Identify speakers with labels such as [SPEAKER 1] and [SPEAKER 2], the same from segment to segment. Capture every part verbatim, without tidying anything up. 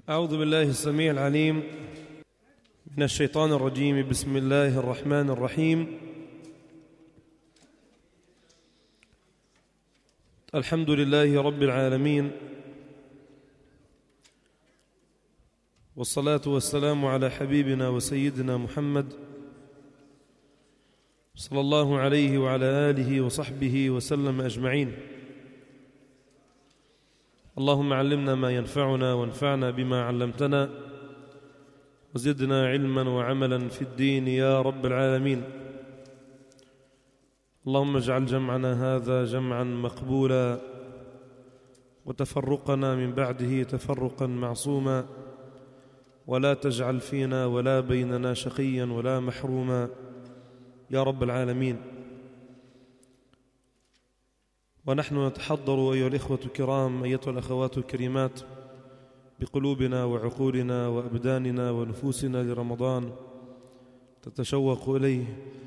[SPEAKER 1] أعوذ بالله السميع العليم من الشيطان الرجيم. بسم الله الرحمن الرحيم. الحمد لله رب العالمين، والصلاة والسلام على حبيبنا وسيدنا محمد صلى الله عليه وعلى آله وصحبه وسلم أجمعين. اللهم علمنا ما ينفعنا وانفعنا بما علمتنا وزدنا علما وعملا في الدين يا رب العالمين. اللهم اجعل جمعنا هذا جمعا مقبولا وتفرقنا من بعده تفرقا معصوما، ولا تجعل فينا ولا بيننا شقيا ولا محروما يا رب العالمين. ونحن نتحضر أيها الإخوة الكرام، أيتها الأخوات الكريمات، بقلوبنا وعقولنا وأبداننا ونفوسنا لرمضان تتشوق إليه.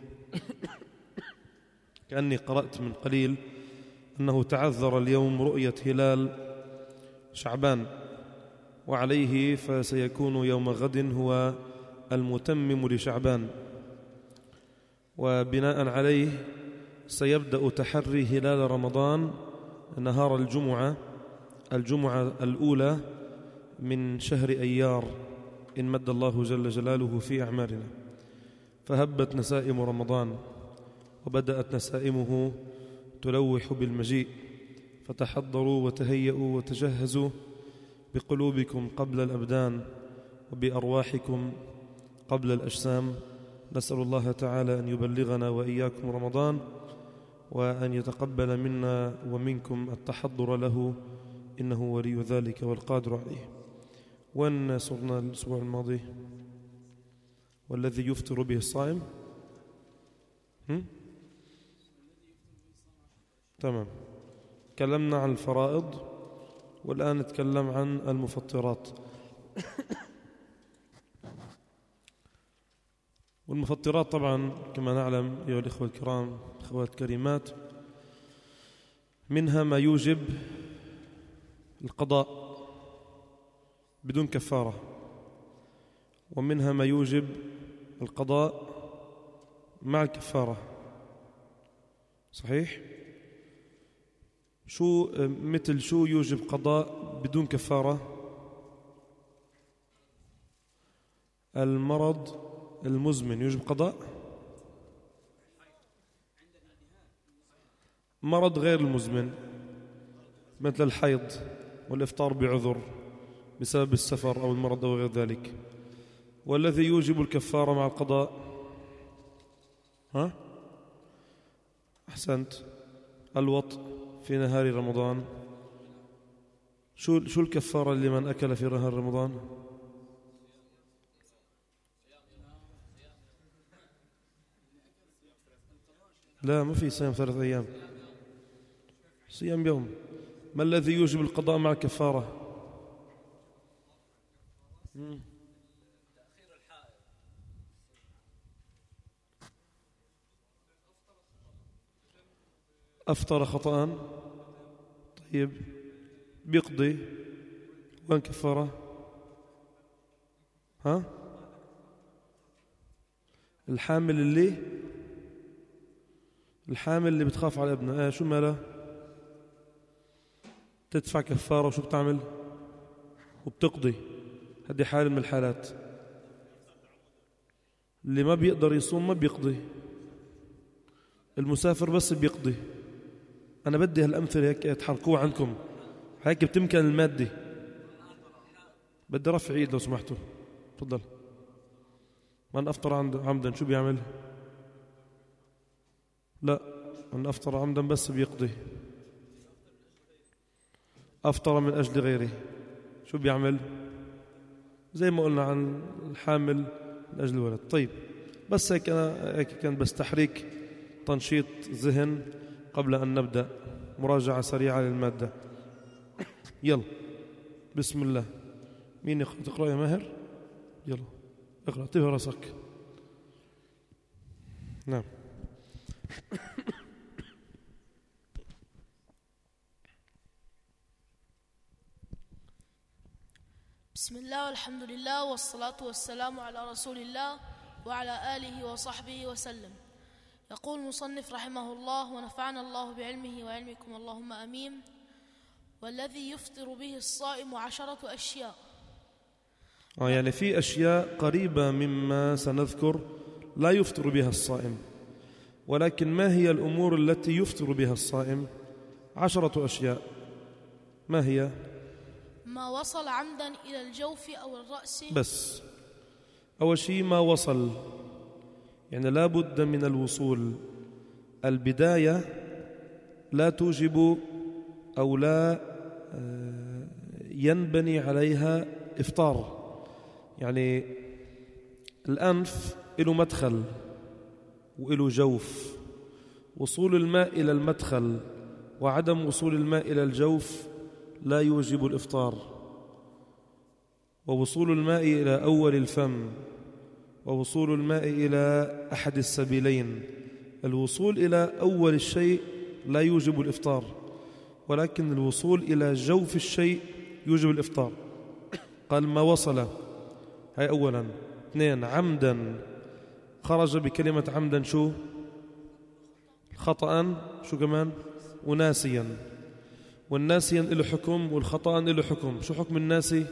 [SPEAKER 1] كأني قرأت من قليل أنه تعذر اليوم رؤية هلال شعبان، وعليه فسيكون يوم غد هو المتمم لشعبان، وبناء عليه سيبدأ تحري هلال رمضان نهار الجمعة الجمعة الأولى من شهر أيار إن مد الله جل جلاله في أعمارنا. فهبت نسائم رمضان وبدأت نسائمه تلوح بالمجيء، فتحضروا وتهيئوا وتجهزوا بقلوبكم قبل الأبدان وبأرواحكم قبل الأجسام. نسأل الله تعالى أن يبلغنا وإياكم رمضان، وأن يتقبل منا ومنكم التحضر له، إنه ولي ذلك والقادر عليه. وأن صرنا الأسبوع الماضي والذي يفطر به الصائم. هم؟ تمام، تكلمنا عن الفرائض والآن نتكلم عن المفطرات. والمفطرات طبعا كما نعلم أيها الإخوة الكرام الأخوات الكريمات، منها ما يوجب القضاء بدون كفارة، ومنها ما يوجب القضاء مع الكفارة. صحيح؟ شو مثل شو يوجب قضاء بدون كفارة؟ المرض المزمن يوجب قضاء. مرض غير المزمن مثل الحيض والإفطار بعذر بسبب السفر أو المرض أو غير ذلك. والذي يوجب الكفارة مع القضاء، ها؟ أحسنت، الوطء في نهار رمضان. شو شو الكفارة لمن أكل في نهار رمضان؟ لا، ما في صيام ثلاث أيام، صيام يوم. ما الذي يوجب القضاء مع الكفارة؟ أفطر خطأ، طيب بيقضي، وين كفارة؟ ها؟ الحامل اللي الحامل اللي بتخاف على ابنها، آه شو ماله؟ تدفع كفارة وشو بتعمل؟ وبتقضي. هذه حال من الحالات. اللي ما بيقدر يصوم ما بيقضي، المسافر بس بيقضي. أنا بدي هالأمثلة هيك تحركوها عندكم، هيك بتمكن المادة. بدي رفع عيد لو سمحتوا، تفضل. من أفطر عمدا شو بيعمل؟ لا، من أفطر عمدا بس بيقضي. أفطر من أجل غيره شو بيعمل؟ زي ما قلنا عن الحامل من أجل الولد. طيب، بس هيك أنا هيك كان بس تحريك تنشيط ذهن قبل أن نبدأ مراجعة سريعة للمادة. يلا بسم الله. مين يقرأ؟ تقرأ يا ماهر؟ يلا اقرأ، انتبه راسك. نعم.
[SPEAKER 2] بسم الله والحمد لله والصلاة والسلام على رسول الله وعلى آله وصحبه وسلم. يقول المصنف رحمه الله ونفعنا الله بعلمه وعلمكم اللهم أمين. والذي يفطر به الصائم عشرة أشياء.
[SPEAKER 1] آه يعني في أشياء قريبة مما سنذكر لا يفطر بها الصائم، ولكن ما هي الأمور التي يفطر بها الصائم؟ عشرة أشياء. ما هي؟
[SPEAKER 2] ما وصل عمدا إلى الجوف أو الرأس.
[SPEAKER 1] بس أول شيء ما وصل، يعني لا بد من الوصول. البداية لا توجب أو لا ينبني عليها إفطار. يعني الأنف له مدخل وله جوف، وصول الماء إلى المدخل وعدم وصول الماء إلى الجوف لا يوجب الإفطار. ووصول الماء إلى أول الفم ووصول الماء إلى أحد السبيلين، الوصول إلى أول الشيء لا يوجب الإفطار، ولكن الوصول إلى جوف الشيء يوجب الإفطار. قال ما وصل، هاي أولا. اثنين، عمدا، خرج بكلمة عمدا شو؟ خطأ، شو كمان؟ وناسيا. والناسيا له حكم والخطأ له حكم. شو حكم الناسي؟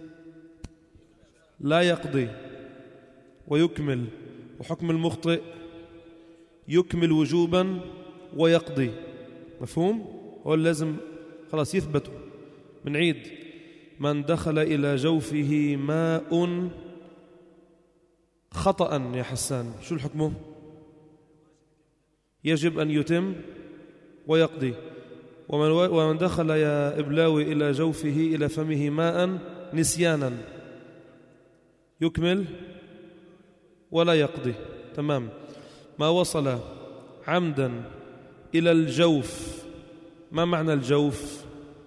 [SPEAKER 1] لا يقضي ويكمل. وحكم المخطئ يكمل وجوبا ويقضي. مفهوم؟ هو لازم خلاص يثبتوا. بنعيد: من دخل إلى جوفه ماء خطأ يا حسان، شو الحكم؟ يجب أن يتم ويقضي. ومن, ومن دخل يا إبلاوي إلى جوفه إلى فمه ماء نسيانا يكمل ولا يقضي. تمام. ما وصل عمدا إلى الجوف. ما معنى الجوف؟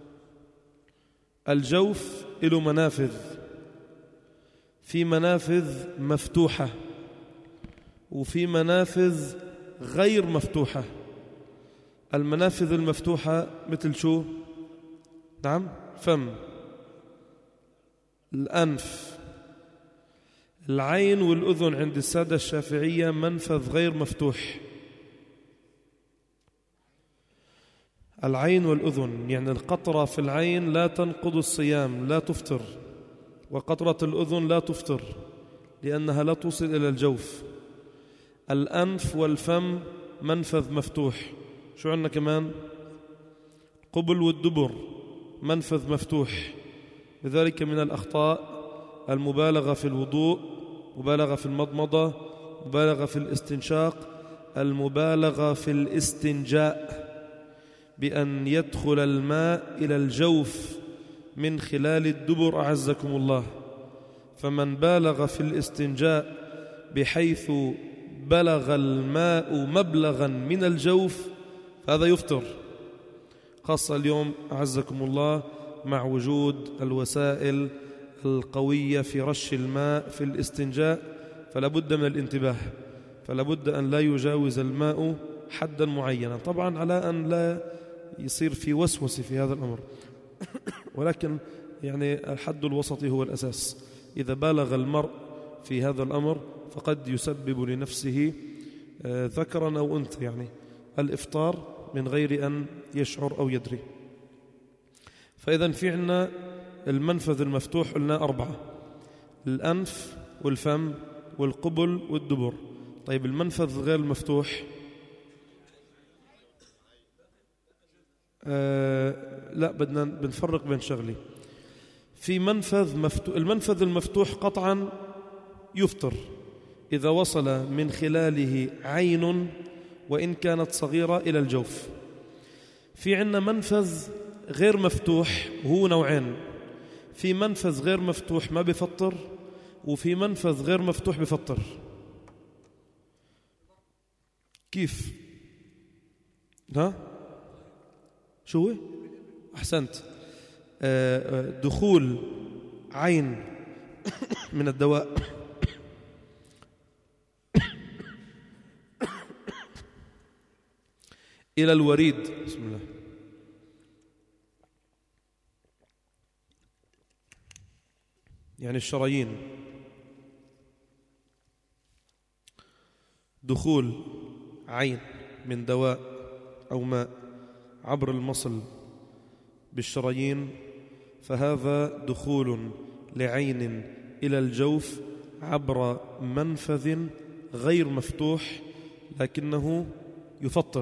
[SPEAKER 1] الجوف له منافذ، في منافذ مفتوحة وفي منافذ غير مفتوحة. المنافذ المفتوحة مثل شو؟ نعم، فم، الأنف، العين والأذن. عند السادة الشافعية منفذ غير مفتوح. العين والأذن، يعني القطرة في العين لا تنقض الصيام، لا تفطر، وقطرة الأذن لا تفطر لأنها لا توصل إلى الجوف. الأنف والفم منفذ مفتوح. شو عندنا كمان؟ قبل والدبر منفذ مفتوح. لذلك من الأخطاء المبالغة في الوضوء، مبالغة في المضمضة، مبالغة في الاستنشاق، المبالغة في الاستنجاء، بأن يدخل الماء إلى الجوف من خلال الدبر أعزكم الله. فمن بالغ في الاستنجاء بحيث بلغ الماء مبلغا من الجوف فهذا يفطر، خاصة اليوم أعزكم الله مع وجود الوسائل القوية في رش الماء في الاستنجاء، فلا بد من الانتباه، فلا بد أن لا يجاوز الماء حدا معينا، طبعا على أن لا يصير في وسوسة في هذا الأمر ولكن يعني الحد الوسطي هو الأساس. إذا بالغ المرء في هذا الأمر فقد يسبب لنفسه ذكرا أو أنثى يعني الإفطار من غير أن يشعر أو يدري. فإذا في عنا المنفذ المفتوح قلنا أربعة: الأنف والفم والقبل والدبر. طيب المنفذ غير المفتوح؟ آه لا، بدنا بنفرق بين شغلي. في منفذ مفتوح، المنفذ المفتوح قطعا يفطر إذا وصل من خلاله عين وإن كانت صغيرة إلى الجوف. في عنا منفذ غير مفتوح وهو نوعين: في منفذ غير مفتوح ما بفطر، وفي منفذ غير مفتوح بفطر. كيف؟ ها؟ شو هو؟ أحسنت. دخول عين من الدواء إلى الوريد، بسم الله، يعني الشرايين، دخول عين من دواء أو ماء عبر المصل بالشرايين، فهذا دخول لعين إلى الجوف عبر منفذ غير مفتوح لكنه يفطر.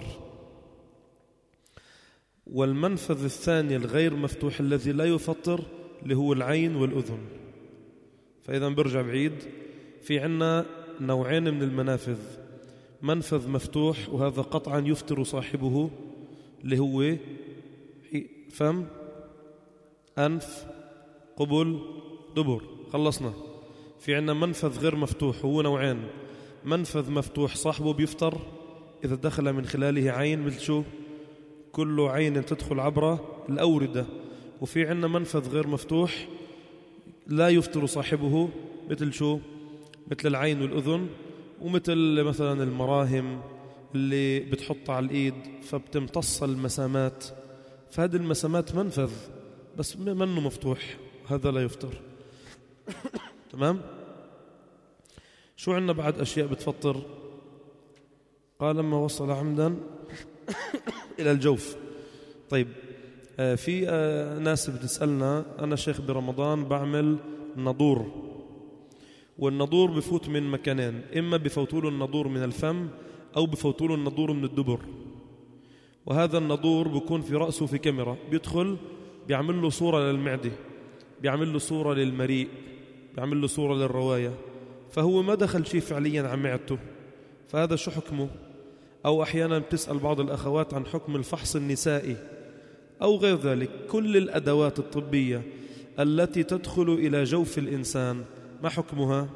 [SPEAKER 1] والمنفذ الثاني الغير مفتوح الذي لا يفطر اللي هو العين والأذن. فإذا برجع بعيد، في عنا نوعين من المنافذ، منفذ مفتوح وهذا قطعا يفطر صاحبه اللي هو فم، أنف، قبل، دبر، خلصنا. في عنا منفذ غير مفتوح، هو نوعين، منفذ مفتوح صاحبه بيفطر إذا دخل من خلاله عين، مثل شو؟ كل عين تدخل عبر الأوردة. وفي عنا منفذ غير مفتوح لا يفطر صاحبه، مثل شو؟ مثل العين والأذن، ومثل مثلا المراهم اللي بتحط على الإيد فبتمتص المسامات، فهذه المسامات منفذ بس منه مفتوح، هذا لا يفطر. تمام؟ شو عنا بعد أشياء بتفطر؟ قال لما وصل عمدا إلى الجوف. طيب، آه في آه ناس بتسألنا، أنا شيخ برمضان بعمل نضور، والنضور بفوت من مكانين، إما بفوتوا له النضور من الفم أو بفوتوا له النضور من الدبر. وهذا النضور بيكون في رأسه في كاميرا، بيدخل بيعمل له صورة للمعدة، بيعمل له صورة للمريء، بيعمل له صورة للرواية، فهو ما دخل شيء فعليا عن معدته. فهذا شو حكمه؟ أو أحيانا بتسأل بعض الأخوات عن حكم الفحص النسائي أو غير ذلك. كل الأدوات الطبية التي تدخل إلى جوف الإنسان ما حكمها؟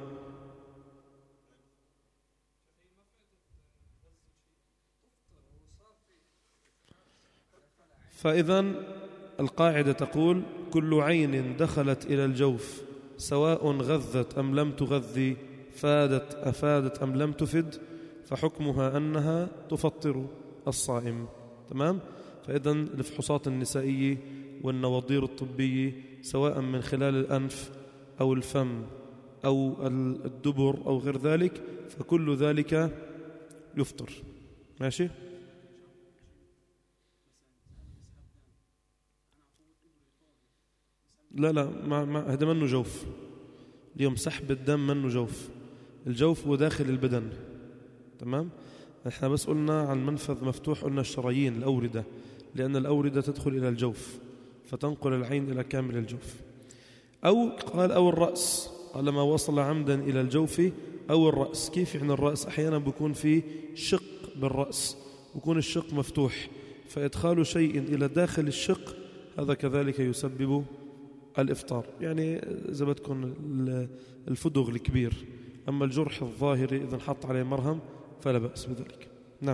[SPEAKER 1] فإذا القاعدة تقول كل عين دخلت إلى الجوف سواء غذت أم لم تغذي، فادت أفادت أم لم تفد، فحكمها أنها تفطر الصائم. تمام؟ فإذا الفحوصات النسائية والنواضير الطبية سواء من خلال الأنف أو الفم أو الدبر أو غير ذلك، فكل ذلك يفطر. ماشي؟ لا لا ما ما هذا منه جوف. اليوم سحب الدم منه جوف، الجوف هو داخل البدن. تمام؟ احنا بس قلنا عن منفذ مفتوح، قلنا الشرايين الأوردة، لأن الأوردة تدخل إلى الجوف فتنقل العين إلى كامل الجوف. أو قال أو الرأس، قال ما وصل عمدا إلى الجوف أو الرأس. كيف يعني الرأس؟ أحيانا بيكون في شق بالرأس، بيكون الشق مفتوح، فإدخال شيء إلى داخل الشق هذا كذلك يسبب الإفطار. يعني إذا بدكم الفدغ الكبير، أما الجرح الظاهري إذا حط عليه مرهم فلا بأس بذلك. نعم.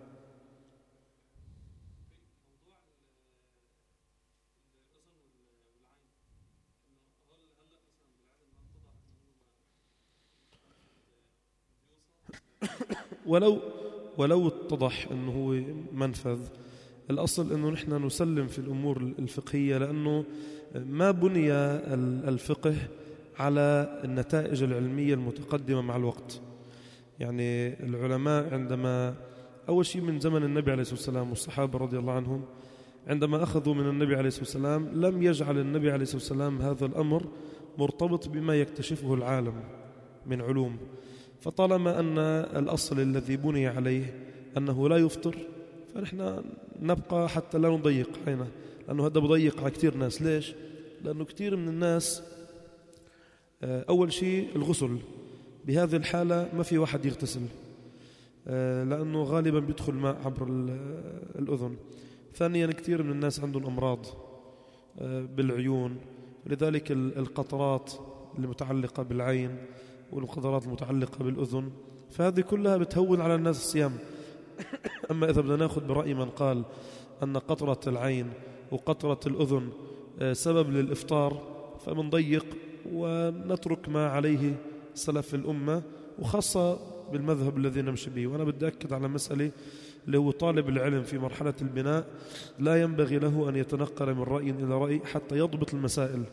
[SPEAKER 1] ولو ولو اتضح أنه هو منفذ، الأصل أنه نحن نسلم في الأمور الفقهية، لأنه ما بني الفقه على النتائج العلمية المتقدمة مع الوقت. يعني العلماء عندما أول شيء من زمن النبي عليه الصلاة والسلام والصحابة رضي الله عنهم، عندما أخذوا من النبي عليه الصلاة والسلام لم يجعل النبي عليه الصلاة والسلام هذا الأمر مرتبط بما يكتشفه العالم من علوم. فطالما أن الأصل الذي بني عليه أنه لا يفطر، فنحن نبقى حتى لا نضيق علينا، لأنه هذا بضيق على كثير ناس. ليش؟ لأنه كثير من الناس أول شيء الغسل، بهذه الحالة ما في واحد يغتسل لأنه غالبا بيدخل ماء عبر الأذن. ثانيا كثير من الناس عندهم أمراض بالعيون، ولذلك القطرات المتعلقة بالعين والقطرات المتعلقة بالأذن، فهذه كلها بتهون على الناس الصيام. أما إذا بدنا نأخذ برأي من قال أن قطرة العين وقطرة الأذن سبب للإفطار، فمنضيق ونترك ما عليه سلف الأمة، وخاصة بالمذهب الذي نمشي به. وأنا بدي أكد على مسألة اللي هو طالب العلم في مرحلة البناء لا ينبغي له أن يتنقل من رأي إلى رأي حتى يضبط المسائل.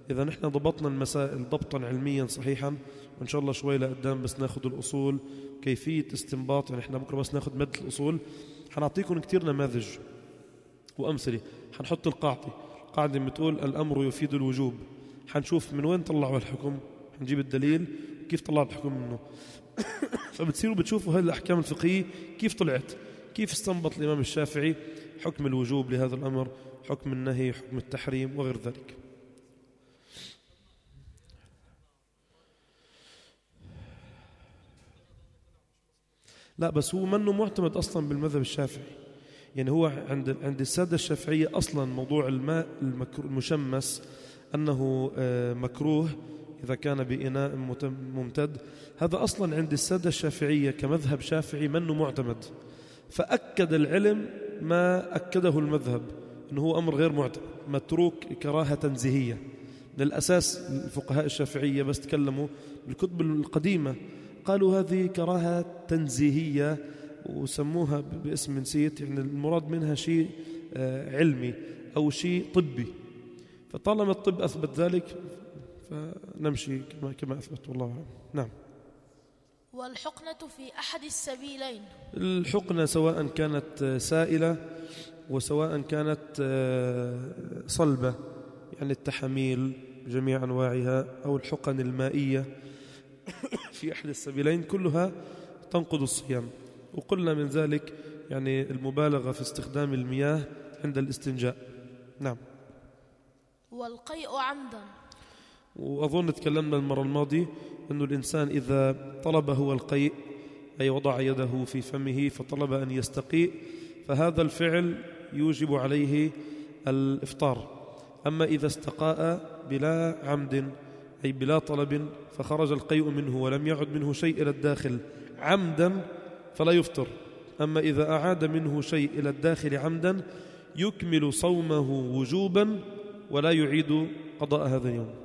[SPEAKER 1] إذا نحن ضبطنا المسائل ضبطا علميا صحيحا، وإن شاء الله شوي لقدام بس ناخذ الأصول كيفية استنباط، يعني إحنا بكرة بس ناخذ مادة الأصول، حنعطيكم كتير نماذج وأمثلة. حنحط القاعدة، قاعدة بتقول الأمر يفيد الوجوب، حنشوف من وين طلعوا الحكم، حنجيب الدليل كيف طلعوا الحكم منه. فبتصيروا بتشوفوا هذه الأحكام الفقهية كيف طلعت، كيف استنبط الإمام الشافعي حكم الوجوب لهذا الأمر، حكم النهي، حكم التحريم وغير ذلك. لا بس هو منه معتمد أصلا بالمذهب الشافعي، يعني هو عند عند السادة الشافعية أصلا موضوع الماء المشمس أنه مكروه إذا كان بإناء ممتد، هذا أصلا عند السادة الشافعية كمذهب شافعي منه معتمد، فأكد العلم ما أكده المذهب أنه هو أمر غير معتمد متروك كراهة تنزيهية. من الأساس الفقهاء الشافعية بس تكلموا بالكتب القديمة قالوا هذه كراهة تنزيهية وسموها باسم نسيت، يعني المراد منها شيء علمي أو شيء طبي، فطالما الطب أثبت ذلك فنمشي كما كما أثبت والله أعلم. نعم.
[SPEAKER 2] والحقنة في أحد السبيلين، الحقنة
[SPEAKER 1] سواء كانت سائلة وسواء كانت صلبة، يعني التحاميل بجميع أنواعها أو الحقن المائية في أحد السبيلين كلها تنقض الصيام. وقلنا من ذلك يعني المبالغة في استخدام المياه عند الاستنجاء. نعم.
[SPEAKER 2] والقيء عمدا،
[SPEAKER 1] وأظن تكلمنا المرة الماضية أنه الإنسان إذا طلب هو القيء أي وضع يده في فمه فطلب أن يستقيء فهذا الفعل يوجب عليه الإفطار. أما إذا استقاء بلا عمد أي بلا طلب فخرج القيء منه ولم يعد منه شيء إلى الداخل عمدا فلا يفطر. أما إذا أعاد منه شيء إلى الداخل عمدا يكمل صومه وجوبا ولا يعيد قضاء هذا اليوم.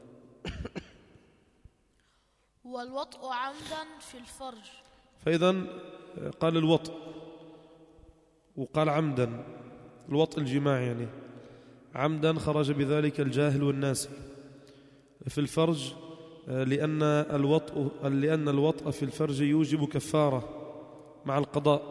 [SPEAKER 2] والوطء عمدا في الفرج،
[SPEAKER 1] فإذا قال الوطء وقال عمدا، الوطء الجماع يعني عمدا خرج بذلك الجاهل والناسي. في الفرج لأن الوطء لأن الوطء في الفرج يوجب كفارة مع القضاء،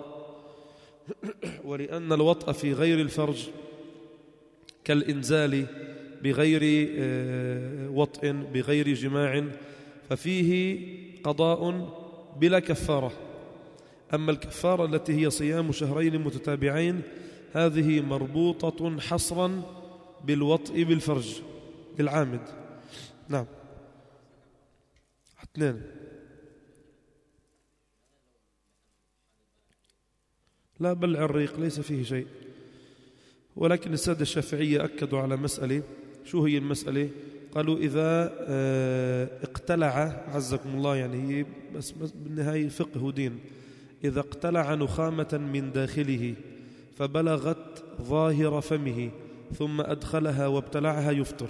[SPEAKER 1] ولأن الوطء في غير الفرج كالإنزال بغير وطء بغير جماع ففيه قضاء بلا كفارة. أما الكفارة التي هي صيام شهرين متتابعين هذه مربوطة حصرا بالوطء بالفرج بالعامد. نعم. اثنين. لا بل الريق ليس فيه شيء، ولكن السادة الشافعية أكدوا على مسألة. شو هي المسألة؟ قالوا إذا اقتلع عزكم الله، يعني هي بس بالنهاية فقه ودين، إذا اقتلع نخامة من داخله فبلغت ظاهر فمه ثم أدخلها وابتلعها يفطر.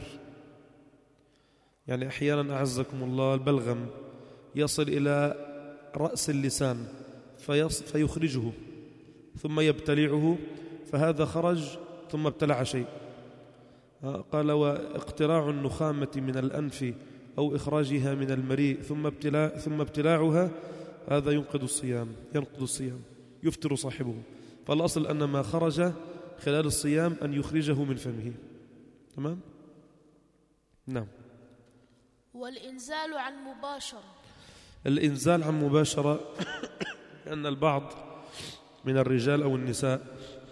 [SPEAKER 1] يعني أحيانا أعزكم الله البلغم يصل إلى رأس اللسان فيخرجه ثم يبتلعه فهذا خرج ثم ابتلع شيء. قال واقتراع النخامة من الأنف أو إخراجها من المريء ثم ابتلاع ثم ابتلاعها هذا ينقض الصيام ينقض الصيام يفطر صاحبه. فالأصل أن ما خرج خلال الصيام أن يخرجه من فمه. تمام؟ نعم.
[SPEAKER 2] والإنزال عن مباشرة،
[SPEAKER 1] الإنزال عن مباشرة لأن البعض من الرجال أو النساء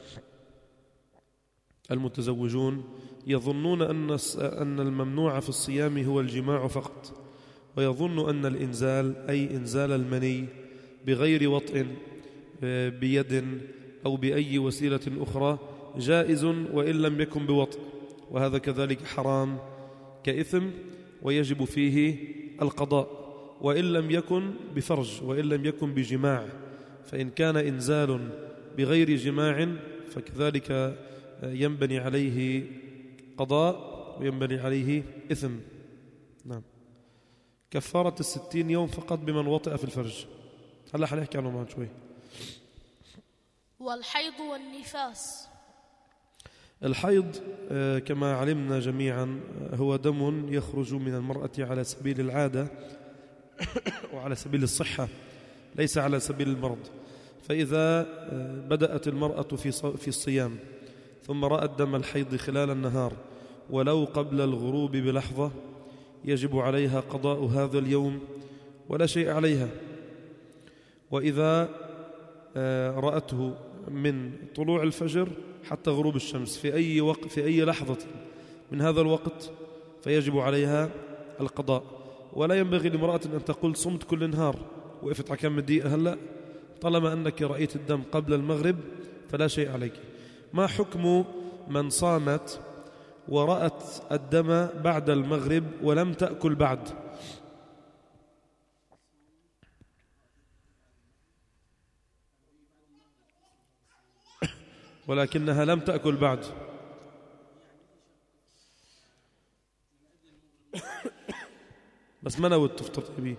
[SPEAKER 1] المتزوجون يظنون أن أن الممنوع في الصيام هو الجماع فقط، ويظن أن الإنزال أي إنزال المني بغير وطء بيد أو بأي وسيلة أخرى جائز وإن لم يكن بوطء، وهذا كذلك حرام كإثم ويجب فيه القضاء وإن لم يكن بفرج وإن لم يكن بجماع. فإن كان إنزال بغير جماع فكذلك ينبني عليه قضاء وينبني عليه إثم. نعم. كفارة الستين يوم فقط بمن وطئ في الفرج. هلا حنحكي عنه بعد شوي.
[SPEAKER 2] والحيض والنفاس،
[SPEAKER 1] الحيض كما علمنا جميعا هو دم يخرج من المرأة على سبيل العادة وعلى سبيل الصحة، ليس على سبيل المرض. فإذا بدأت المرأة في الصيام ثم رأت دم الحيض خلال النهار ولو قبل الغروب بلحظة، يجب عليها قضاء هذا اليوم ولا شيء عليها. وإذا رأته من طلوع الفجر حتى غروب الشمس في أي وقت في أي لحظة من هذا الوقت فيجب عليها القضاء. ولا ينبغي لامرأة أن تقول صمت كل نهار وقفت على كم دقيقة هلأ، طالما أنك رأيت الدم قبل المغرب فلا شيء عليك. ما حكم من صامت ورأت الدم بعد المغرب ولم تأكل بعد؟ ولكنها لم تأكل بعد. بس ما نوت تفطر بيه.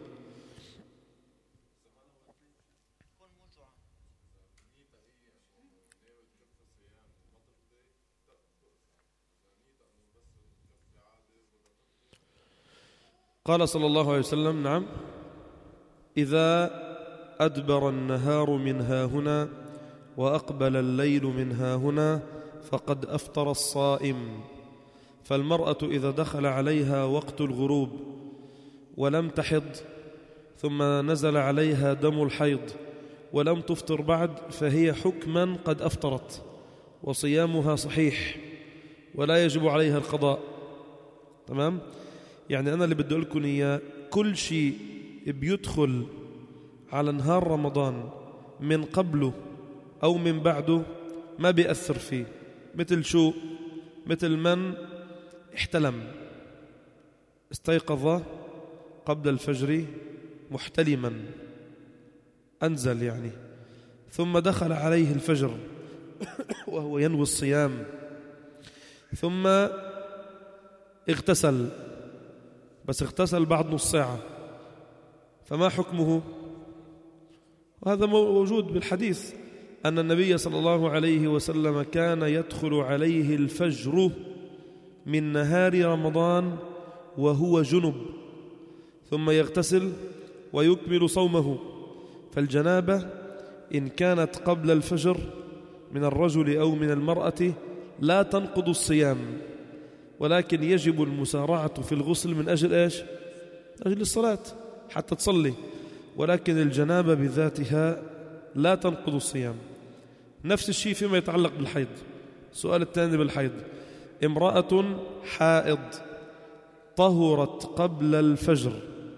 [SPEAKER 1] قال صلى الله عليه وسلم: نعم، إذا أدبر النهار من ها هنا وأقبل الليل من ها هنا فقد أفطر الصائم. فالمرأة إذا دخل عليها وقت الغروب ولم تحض ثم نزل عليها دم الحيض ولم تفطر بعد فهي حكما قد أفطرت وصيامها صحيح ولا يجب عليها القضاء. تمام؟ يعني أنا اللي بدي أقول لكم إياه، كل شيء بيدخل على نهار رمضان من قبله أو من بعده ما بيأثر فيه. مثل شو؟ مثل من احتلم، استيقظ قبل الفجر محتلما، أنزل يعني، ثم دخل عليه الفجر وهو ينوي الصيام، ثم اغتسل، بس اغتسل بعد نص ساعة، فما حكمه؟ وهذا موجود بالحديث أن النبي صلى الله عليه وسلم كان يدخل عليه الفجر من نهار رمضان وهو جنب ثم يغتسل ويكمل صومه. فالجنابة إن كانت قبل الفجر من الرجل أو من المرأة لا تنقض الصيام، ولكن يجب المسارعة في الغسل من أجل إيش؟ أجل الصلاة حتى تصلي، ولكن الجنابة بذاتها لا تنقض الصيام. نفس الشيء فيما يتعلق بالحيض. السؤال الثاني بالحيض: امرأة حائض طهرت قبل الفجر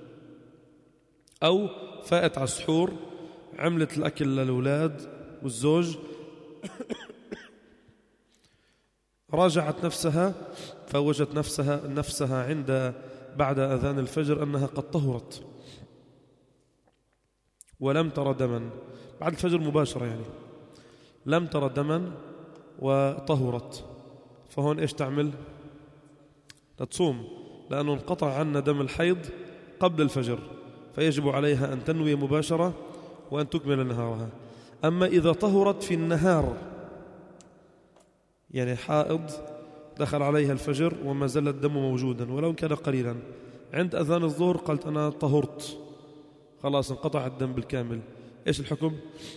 [SPEAKER 1] أو فائت على السحور، عملت الأكل للأولاد والزوج، راجعت نفسها فوجدت نفسها نفسها عند بعد أذان الفجر أنها قد طهرت ولم ترى دما بعد الفجر مباشرة، يعني لم ترى دما وطهرت، فهون إيش تعمل؟ تصوم، لأنه انقطع عنا دم الحيض قبل الفجر، فيجب عليها أن تنوي مباشرة وأن تكمل نهارها. أما إذا طهرت في النهار، يعني حائض دخل عليها الفجر وما زال الدم موجودا ولو كان قليلا، عند أذان الظهر قالت أنا طهرت، خلاص انقطع الدم بالكامل، إيش الحكم؟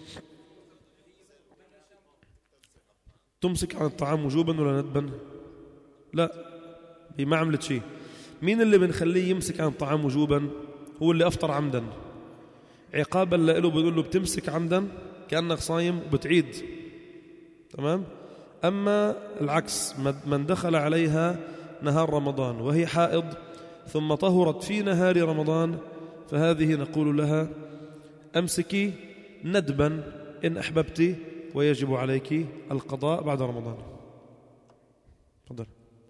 [SPEAKER 1] تمسك عن الطعام وجوبا ولا ندبا؟ لا، هي ما عملت شيء. مين اللي بنخليه يمسك عن الطعام وجوبا؟ هو اللي أفطر عمدا، عقابا له بيقول له بتمسك عمدا كأنك صايم وبتعيد. تمام؟ أما العكس، من دخل عليها نهار رمضان وهي حائض ثم طهرت في نهار رمضان فهذه نقول لها أمسكي ندبا إن أحببتي، ويجب عليك القضاء بعد رمضان. تفضل.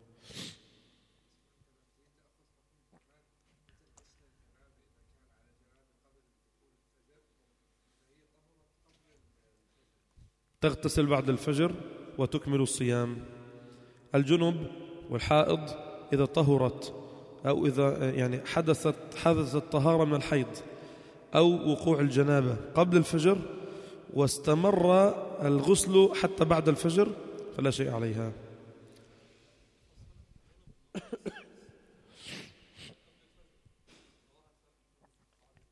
[SPEAKER 1] تغتسل بعد الفجر وتكمل الصيام. الجنب والحائض إذا طهرت أو إذا يعني حدثت حدثت طهارة من الحيض أو وقوع الجنابة قبل الفجر واستمر الغسل حتى بعد الفجر فلا شيء عليها.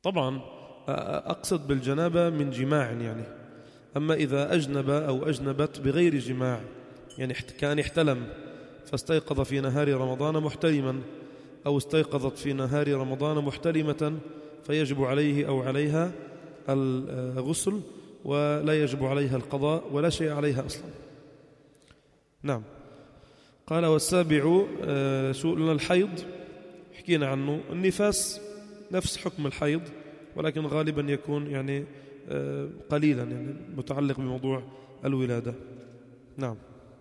[SPEAKER 1] طبعا أقصد بالجنابة من جماع يعني. أما إذا أجنب أو أجنبت بغير جماع، يعني كان احتلم فاستيقظ في نهار رمضان محتلما، أو استيقظت في نهار رمضان محتلمة، فيجب عليه أو عليها الغسل ولا يجب عليها القضاء ولا شيء عليها أصلا. نعم. قال والسابع سؤلنا الحيض، حكينا عنه. النفاس نفس حكم الحيض، ولكن غالبا يكون يعني قليلا يعني متعلق بموضوع الولادة. نعم.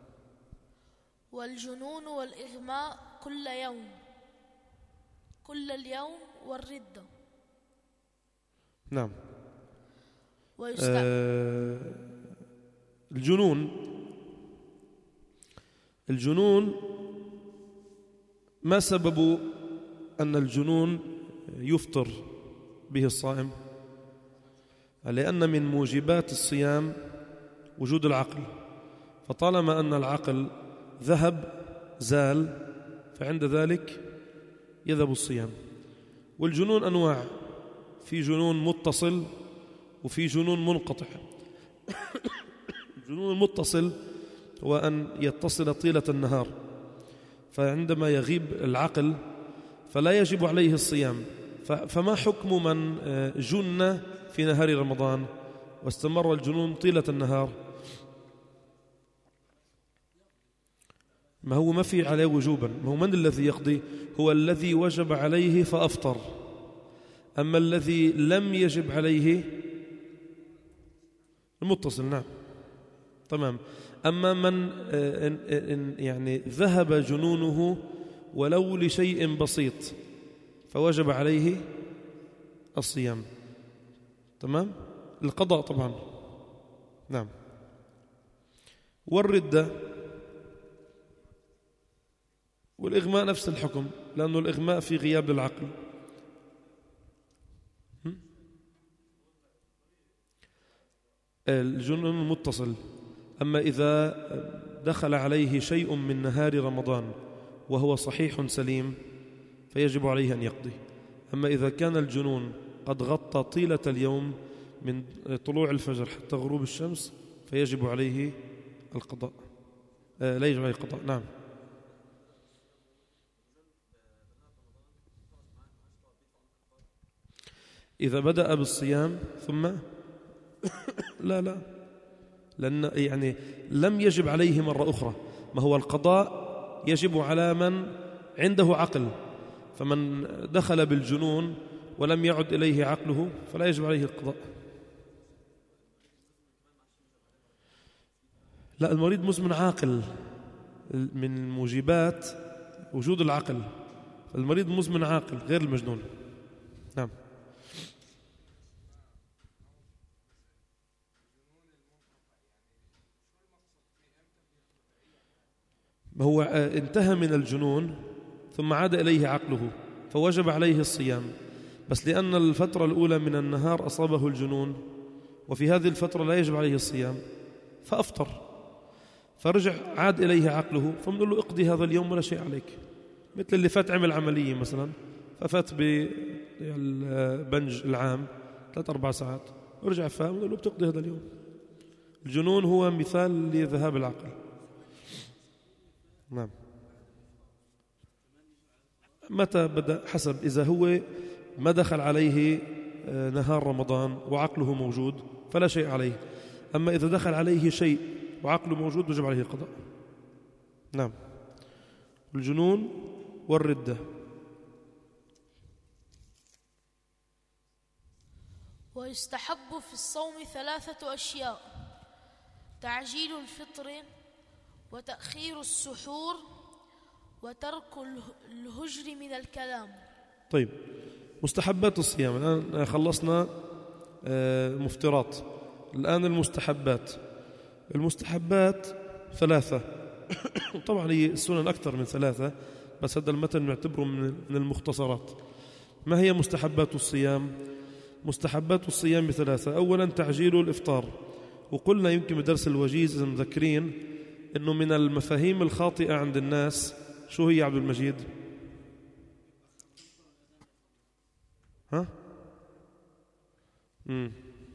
[SPEAKER 2] والجنون والإغماء كل يوم كل اليوم والردة.
[SPEAKER 1] نعم.
[SPEAKER 2] آه
[SPEAKER 1] الجنون الجنون ما سبب أن الجنون يفطر به الصائم؟ لأن من موجبات الصيام وجود العقل، فطالما أن العقل ذهب زال فعند ذلك يذهب الصيام. والجنون أنواع، في جنون متصل وفي جنون منقطع. الجنون المتصل هو أن يتصل طيلة النهار، فعندما يغيب العقل فلا يجب عليه الصيام. فما حكم من جن في نهار رمضان واستمر الجنون طيلة النهار؟ ما هو ما في عليه وجوبا، ما هو من الذي يقضي؟ هو الذي وجب عليه فأفطر. أما الذي لم يجب عليه المتصل. نعم تمام. أما من يعني ذهب جنونه ولو لشيء بسيط فوجب عليه الصيام. تمام. القضاء طبعا. نعم. والردة والإغماء نفس الحكم، لأنه الإغماء في غياب العقل. الجنون المتصل. أما إذا دخل عليه شيء من نهار رمضان وهو صحيح سليم فيجب عليه أن يقضي. أما إذا كان الجنون قد غطى طيلة اليوم من طلوع الفجر حتى غروب الشمس فيجب عليه القضاء. آه لا يجب عليه القضاء. نعم. إذا بدأ بالصيام ثم لا لا لأن يعني لم يجب عليه مرة أخرى. ما هو القضاء يجب على من عنده عقل، فمن دخل بالجنون ولم يعد إليه عقله فلا يجب عليه القضاء. لا، المريض مزمن عاقل، من موجبات وجود العقل. المريض مزمن عاقل غير المجنون. نعم. هو انتهى من الجنون ثم عاد إليه عقله فوجب عليه الصيام، بس لأن الفترة الأولى من النهار أصابه الجنون وفي هذه الفترة لا يجب عليه الصيام فأفطر، فرجع عاد إليه عقله فبنقول له اقضي هذا اليوم ولا شيء عليك. مثل اللي فات عمل عملية مثلا ففات بالبنج العام ثلاث أربع ساعات ورجع فاهم، بنقول له بتقضي هذا اليوم. الجنون هو مثال لذهاب العقل. نعم. متى بدأ؟ حسب، إذا هو ما دخل عليه نهار رمضان وعقله موجود فلا شيء عليه. أما إذا دخل عليه شيء وعقله موجود وجب عليه القضاء. نعم. الجنون والردة.
[SPEAKER 2] ويستحب في الصوم ثلاثة أشياء: تعجيل الفطر، وتأخير السحور، وترك الهجر من الكلام.
[SPEAKER 1] طيب، مستحبات الصيام. الآن خلصنا مفطرات، الآن المستحبات. المستحبات ثلاثة. طبعا هي السنن أكثر من ثلاثة، بس هذا المتن نعتبره من المختصرات. ما هي مستحبات الصيام؟ مستحبات الصيام ثلاثة. أولا تعجيل الإفطار، وقلنا يمكن بدرس الوجيز إذا مذكرين إنه من المفاهيم الخاطئة عند الناس شو هي عبد المجيد؟ ها؟ مم.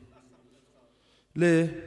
[SPEAKER 1] ليه؟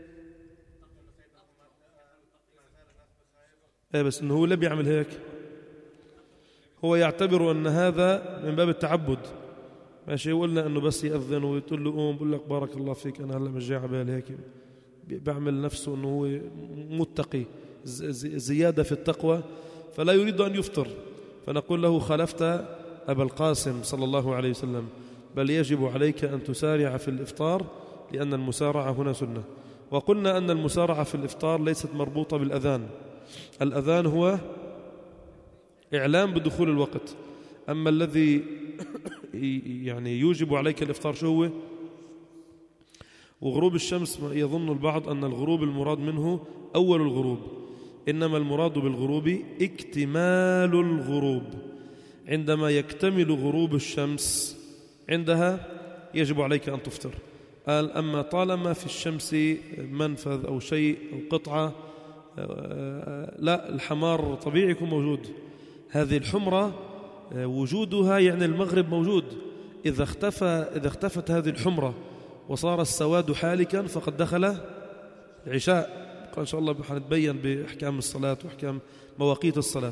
[SPEAKER 1] ايه بس انه هو ليه بيعمل هيك؟ هو يعتبر ان هذا من باب التعبد. ماشي، قلنا انه بس يأذن ويقول له قوم، بقول لك بارك الله فيك انا هلا مش جاي على بالي هيك، بيعمل نفسه انه هو متقي، زيادة في التقوى، فلا يريد ان يفطر. فنقول له خالفت ابا القاسم صلى الله عليه وسلم، بل يجب عليك ان تسارع في الافطار لان المسارعة هنا سنة. وقلنا ان المسارعة في الافطار ليست مربوطة بالاذان، الاذان هو اعلام بدخول الوقت، اما الذي يعني يوجب عليك الإفطار شو هو؟ وغروب الشمس يظن البعض أن الغروب المراد منه أول الغروب، إنما المراد بالغروب اكتمال الغروب. عندما يكتمل غروب الشمس عندها يجب عليك أن تفطر. قال أما طالما في الشمس منفذ أو شيء أو قطعة، لا، الحمار طبيعي يكون موجود. هذه الحمرة وجودها يعني المغرب موجود. إذا اختفى إذا اختفت هذه الحمرة وصار السواد حالكا فقد دخل العشاء. إن شاء الله حنتبين بأحكام الصلاة وأحكام مواقيت الصلاة.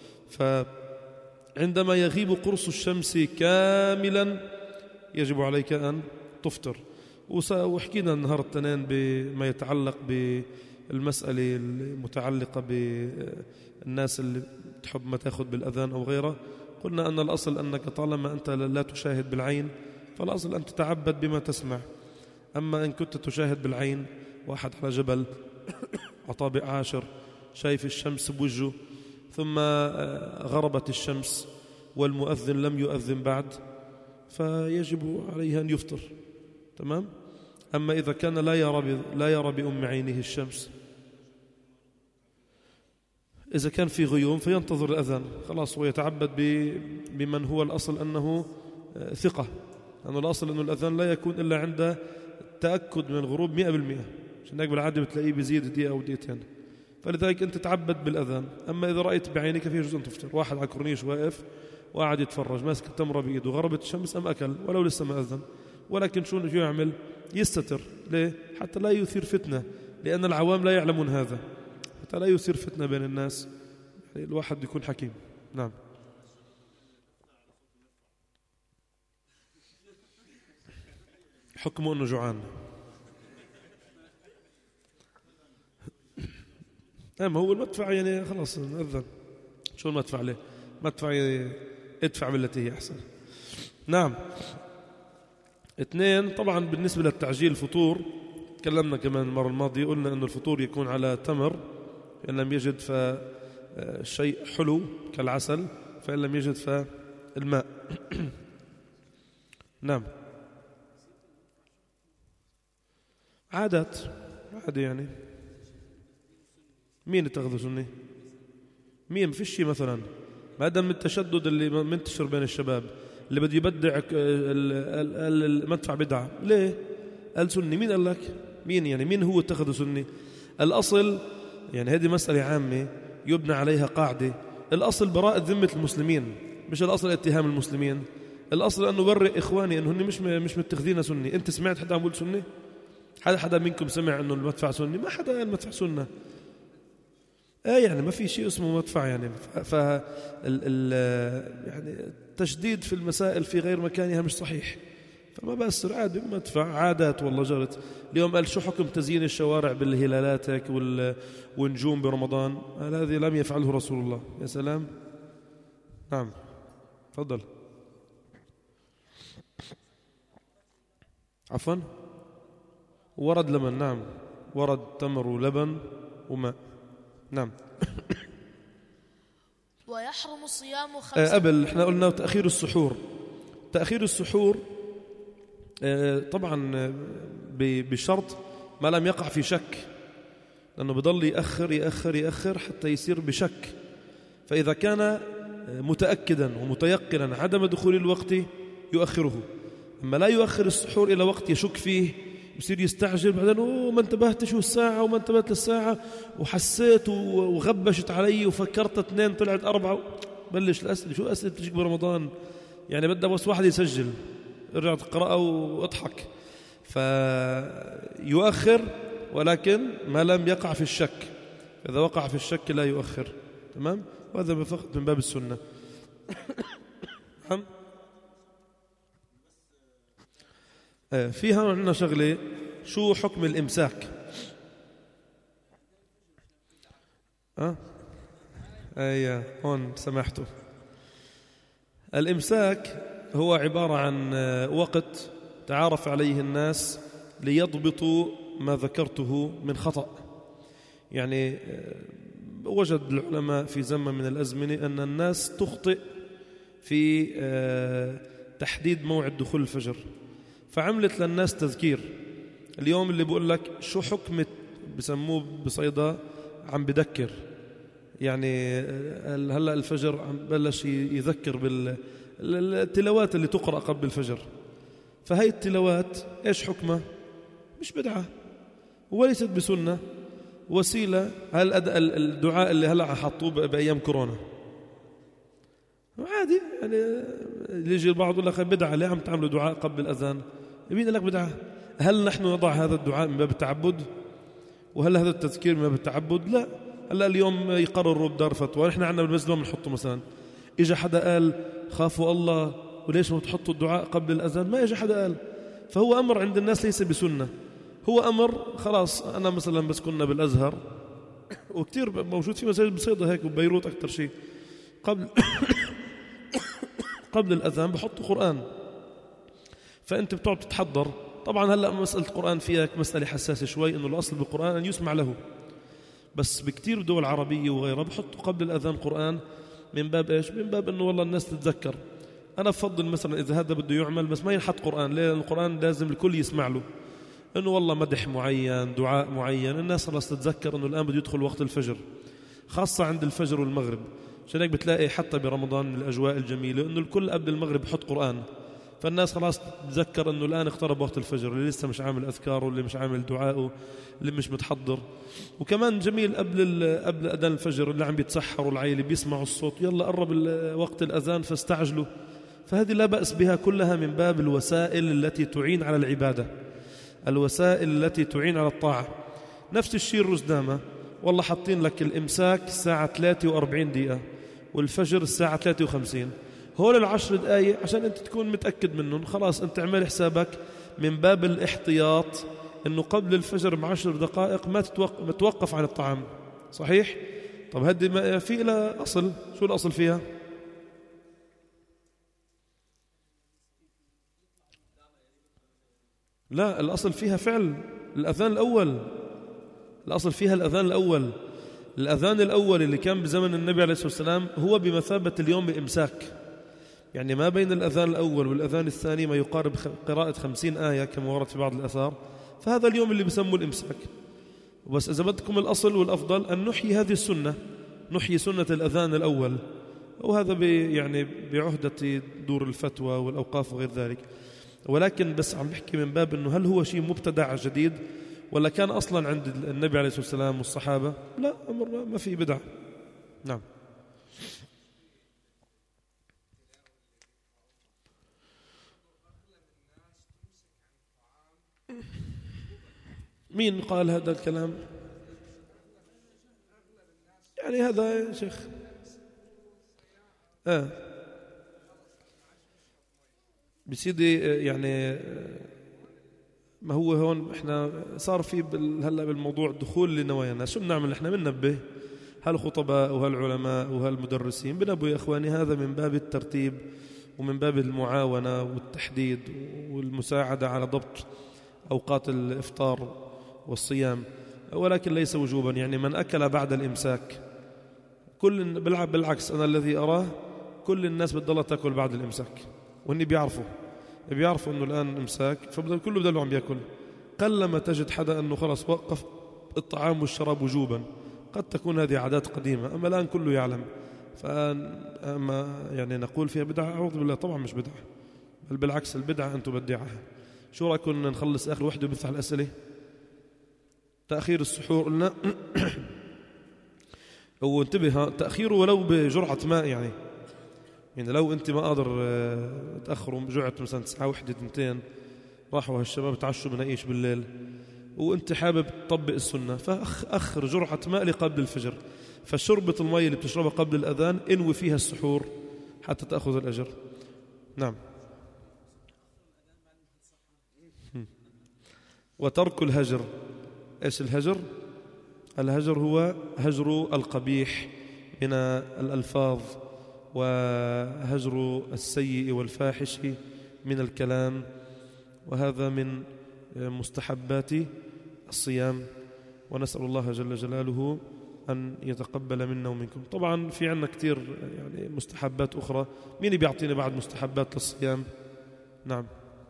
[SPEAKER 1] فعندما يغيب قرص الشمس كاملا يجب عليك أن تفطر. وحكينا النهار الاثنين بما يتعلق بالمسألة المتعلقة بالناس اللي تحب ما تأخذ بالأذان أو غيره. قلنا أن الأصل أنك طالما أنت لا تشاهد بالعين فالأصل أن تتعبد بما تسمع. أما إن كنت تشاهد بالعين، واحد على جبل عطابق عاشر شايف الشمس بوجهه، ثم غربت الشمس والمؤذن لم يؤذن بعد، فيجب عليه أن يفطر. تمام. أما إذا كان لا يرى لا يرى بأم عينه الشمس، إذا كان في غيوم فينتظر الأذان خلاص، ويتعبد بمن هو الأصل أنه ثقة، لأنه الأصل أنه الأذان لا يكون إلا عند تأكد من الغروب مئة بالمئة، عشان هيك بالعادة بتلاقيه بيزيد دقيقة أو دقيقتين. فلذلك أنت تتعبد بالأذان. أما إذا رأيت بعينك فيه جزء أن تفطر. واحد على كورنيش واقف وقاعد يتفرج ماسك التمرة بإيده، غربت الشمس أم أكل ولو لسه ما أذن، ولكن شو يعمل؟ يستتر. ليه؟ حتى لا يثير فتنة، لأن العوام لا يعلمون هذا، حتى لا يثير فتنة بين الناس. يعني الواحد يكون حكيم. نعم. حكمه أنه جوعان. أما هو المدفع يعني خلاص نأذن، شو المدفع ليه؟ مدفع ادفع بالتي هي أحسن. نعم. اثنين، طبعا بالنسبة للتعجيل الفطور تكلمنا كمان المرة الماضية، قلنا أن الفطور يكون على تمر فإن لم يجد فشيء حلو كالعسل، فإن لم يجد فالماء. نعم. عادات عادي يعني. مين اتخذوا سني؟ مين؟ ما فيش شيء مثلا، ما دام التشدد اللي منتشر بين الشباب اللي بده يبدع المدفع بدعة. ليه؟ قال سني. مين قال لك؟ مين يعني؟ مين هو اتخذوا سني؟ الأصل يعني هذه مسألة عامة يبنى عليها قاعدة. الأصل براءة ذمة المسلمين، مش الأصل اتهام المسلمين. الأصل أنه برئ إخواني أنه هن مش مش متخذين سني. أنت سمعت حدا عم يقول سني؟ حدا حدا منكم سمع أنه المدفع سني؟ ما حدا قال المدفع سنة. آه يعني ما في شيء اسمه مدفع يعني. ف يعني التشديد في المسائل في غير مكانها مش صحيح. فما بأسر عادي مدفع، عادات والله جرت. اليوم قال شو حكم تزيين الشوارع بالهلالات هيك والنجوم برمضان؟ قال هذه لم يفعله رسول الله. يا سلام. نعم تفضل. عفوا. ورد لبن. نعم ورد تمر ولبن وماء. نعم.
[SPEAKER 2] ويحرم الصيام خمسة.
[SPEAKER 1] آه قبل احنا قلنا تأخير السحور. تأخير السحور آه طبعا بشرط ما لم يقع في شك، لأنه بضل يأخر يأخر يأخر حتى يصير بشك. فإذا كان متأكدا ومتيقنا عدم دخول الوقت يؤخره. أما لا يؤخر السحور إلى وقت يشك فيه، يصير يستعجل بعدين أوه ما انتبهتش الساعة وما انتبهت للساعة وحسيت وغبشت علي وفكرت اثنين طلعت أربعة. بلش الأسئلة. شو أسئلة تجيك برمضان يعني؟ بدأ بس واحد يسجل ارجع تقرأه واضحك. فيؤخر ولكن ما لم يقع في الشك. إذا وقع في الشك لا يؤخر. تمام؟ وهذا فقط من باب السنة. فيها عندنا شغلة، شو حكم الإمساك؟ أه؟ أيه هون سمحتوا. الإمساك هو عبارة عن وقت تعارف عليه الناس ليضبطوا ما ذكرته من خطأ. يعني وجد العلماء في زمن من الأزمنة أن الناس تخطئ في تحديد موعد دخول الفجر، فعملت للناس تذكير. اليوم اللي بقول لك شو حكمة بسموه بصيدا عم بذكر، يعني هلأ الفجر عم بلش يذكر بالتلاوات اللي تقرأ قبل الفجر. فهي التلاوات إيش حكمة؟ مش بدعة وليست بسنة، وسيلة. الدعاء اللي هلأ حطوه بأيام كورونا عادي، يعني اللي يجي البعض يقول لك بدعة، ليه عم تعملوا دعاء قبل الأذان؟ يبين لك بدعة. هل نحن نضع هذا الدعاء من باب التعبد؟ وهل هذا التذكير من باب التعبد؟ لا. هلا اليوم يقرروا بدار فتوى، نحن عندنا بالمسجد ما بنحطه. مثلا إجا حدا قال خافوا الله وليش ما تحطوا الدعاء قبل الأذان؟ ما إجا حدا قال. فهو أمر عند الناس ليس بسنة، هو أمر خلاص. أنا مثلا بس كنا بالأزهر وكتير موجود في مساجد بصيدا هيك وبيروت أكتر شيء، قبل قبل الأذان بحطوا قرآن، فأنت بتقعد تتحضر. طبعا هلأ مسألة القرآن فيها مسألة حساسة شوي، إنه الأصل بالقرآن أن يسمع له، بس بكتير دول عربية وغيرها بحطوا قبل الأذان قرآن من باب إيش؟ من باب إنه والله الناس تتذكر. أنا بفضل مثلا إذا هذا بده يعمل بس ما ينحط قرآن، لأن القرآن لازم الكل يسمع له، إنه والله مدح معين، دعاء معين، الناس خلاص تتذكر إنه الآن بده يدخل وقت الفجر، خاصة عند الفجر والمغرب. عشان هيك بتلاقي حتى برمضان من الأجواء الجميلة إنه الكل قبل المغرب بحط قرآن، فالناس خلاص تتذكر إنه الآن اقترب وقت الفجر، اللي لسه مش عامل أذكاره، اللي مش عامل دعائه، اللي مش متحضر. وكمان جميل قبل قبل أذان الفجر اللي عم بيتسحروا العيلة بيسمعوا الصوت، يلا قرب وقت الأذان فاستعجلوا. فهذه لا بأس بها، كلها من باب الوسائل التي تعين على العبادة، الوسائل التي تعين على الطاعة. نفس الشيء الرزدامة، والله حاطين لك الإمساك الساعة ثلاثة وأربعين دقيقة والفجر الساعة ثلاثة وخمسين، هول العشر دقايق عشان أنت تكون متأكد منهم، خلاص أنت اعمل حسابك من باب الاحتياط أنه قبل الفجر بعشر دقائق ما تتوقف عن الطعام. صحيح؟ طب هذه في لها أصل، شو الأصل فيها؟ لا، الأصل فيها فعل الأذان الأول، الأصل فيها الأذان الأول. الأذان الأول اللي كان بزمن النبي عليه الصلاة والسلام هو بمثابة اليوم الإمساك، يعني ما بين الأذان الأول والأذان الثاني ما يقارب قراءة خمسين آية كما ورد في بعض الآثار، فهذا اليوم اللي بسموه الإمساك. وبس إذا بدكم الأصل والأفضل أن نحيي هذه السنة، نحيي سنة الأذان الأول، وهذا يعني بعهدة دور الفتوى والأوقاف وغير ذلك. ولكن بس عم بحكي من باب أنه هل هو شيء مبتدع جديد ولا كان أصلا عند النبي عليه الصلاة والسلام والصحابة؟ لا، أمر ما في بدعة. نعم. مين قال هذا الكلام؟ يعني هذا يا شيخ آه بسيدي، يعني ما هو هون احنا صار في هلا بالموضوع دخول لنوايانا، شو بنعمل احنا؟ بننبه هالخطباء وهالعلماء وهالمدرسين، بنبه يا اخواني هذا من باب الترتيب ومن باب المعاونة والتحديد والمساعدة على ضبط أوقات الإفطار والصيام، ولكن ليس وجوبا. يعني من أكل بعد الإمساك، كل بالعكس أنا الذي أراه كل الناس بتضل تأكل بعد الإمساك، وإني بيعرفوا بيعرفوا إنه الآن إمساك، فبدل كله بدلوا عم بيأكل. قلما تجد حدا أنه خلاص وقف الطعام والشراب وجوبا، قد تكون هذه عادات قديمة، أما الآن كله يعلم. فأما يعني نقول فيها بدعة، أعوذ بالله، طبعا مش بدعة، بل بالعكس البدعة أن تبدعها. شو رأيكم نخلص آخر وحدة وبنفتح الأسئلة؟ تأخير السحور قلنا وانتبه تأخيره ولو بجرعة ماء، يعني يعني لو أنت ما قادر تأخره بجرعة مثلا تسعة وحدة اثنتين، راحوا هالشباب تعشوا بناقيش بالليل وانت حابب تطبق السنة، فأخر جرعة ماء لقبل الفجر، فشربة الماء اللي بتشربها قبل الأذان انوي فيها السحور حتى تأخذ الأجر. نعم. وترك الهجر. إيش الهجر؟ الهجر هو هجر القبيح من الألفاظ وهجر السيء والفاحش من الكلام، وهذا من مستحبات الصيام، ونسأل الله جل جلاله أن يتقبل منا ومنكم. طبعا في عنا كتير يعني مستحبات أخرى. مين بيعطينا بعد مستحبات للصيام؟ نعم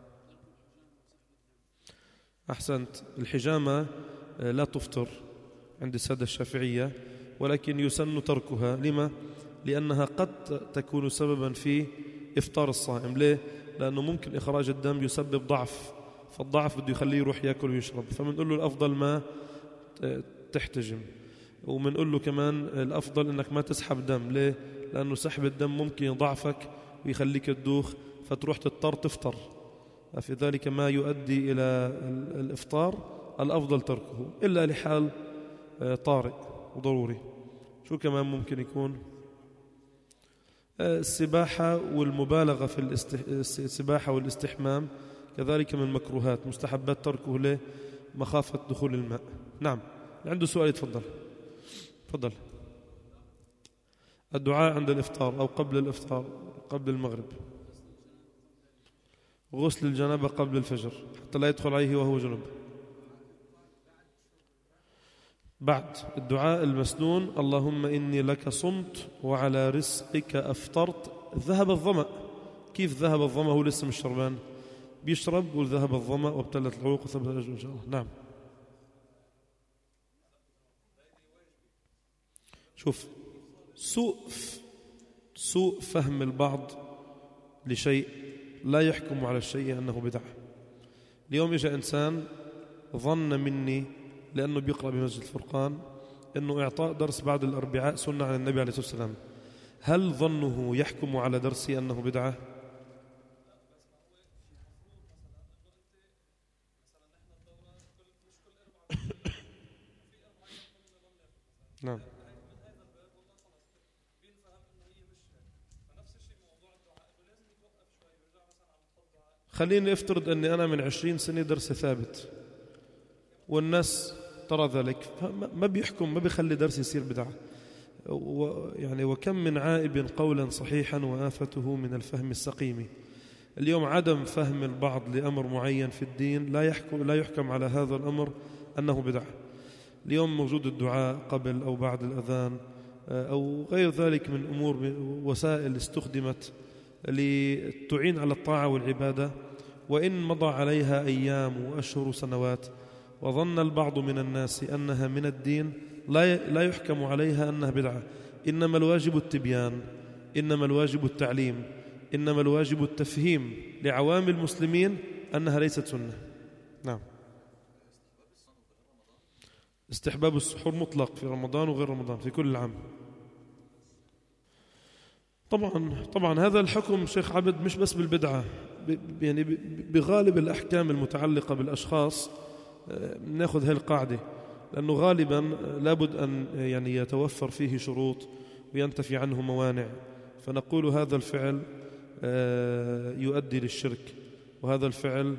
[SPEAKER 1] أحسنت. الحجامة لا تفطر عند السادة الشافعية، ولكن يسن تركها. لما؟ لأنها قد تكون سببا في إفطار الصائم. ليه؟ لأنه ممكن إخراج الدم يسبب ضعف، فالضعف بده يخليه يروح يأكل ويشرب، فمنقول له الأفضل ما تحتجم. ومنقول له كمان الأفضل إنك ما تسحب دم. ليه؟ لأنه سحب الدم ممكن يضعفك ويخليك تدوخ فتروح تضطر تفطر، في ذلك ما يؤدي إلى الإفطار. الأفضل تركه إلا لحال طارئ وضروري. شو كمان ممكن يكون؟ السباحة والمبالغة في السباحة والاستحمام كذلك من المكروهات، مستحبات تركه له مخافة دخول الماء. نعم. عنده سؤال يتفضل. تفضل. الدعاء عند الإفطار أو قبل الإفطار قبل المغرب. غسل الجنابة قبل الفجر حتى لا يدخل عليه وهو جنب. بعد الدعاء المسنون اللهم إني لك صمت وعلى رزقك أفطرت ذهب الظمأ. كيف ذهب الظمأ؟ هو لسه مش شربان، بيشرب وذهب الظمأ وابتلت العروق وثبت الأجر إن شاء الله. نعم. شوف سوء سوء فهم البعض لشيء لا يحكم على الشيء أنه بدعة. اليوم إجا إنسان ظن مني لأنه بيقرأ بمسجد الفرقان أنه إعطاء درس بعد الأربعاء سنة عن النبي عليه الصلاة والسلام، هل ظنه يحكم على درسي أنه بدعة؟ نعم. خليني افترض أني أنا من عشرين سنة درس ثابت والناس ترى ذلك، ما بيحكم، ما بيخلي درس يصير بدعة. يعني وكم من عائب قولا صحيحا وآفته من الفهم السقيم. اليوم عدم فهم البعض لأمر معين في الدين لا يحكم, لا يحكم على هذا الأمر أنه بدعة. اليوم موجود الدعاء قبل أو بعد الأذان أو غير ذلك من أمور وسائل استخدمت لتعين على الطاعة والعبادة، وإن مضى عليها أيام وأشهر وسنوات وظن البعض من الناس أنها من الدين لا لا يحكم عليها أنها بدعة. إنما الواجب التبيان، إنما الواجب التعليم، إنما الواجب التفهيم لعوام المسلمين أنها ليست سنة. نعم. استحباب السحور مطلق في رمضان وغير رمضان في كل العام. طبعا طبعا هذا الحكم شيخ عبد مش بس بالبدعة، يعني بغالب الأحكام المتعلقة بالأشخاص نأخذ هذه القاعدة، لأنه غالبا لابد أن يعني يتوفر فيه شروط وينتفي عنه موانع، فنقول هذا الفعل يؤدي للشرك، وهذا الفعل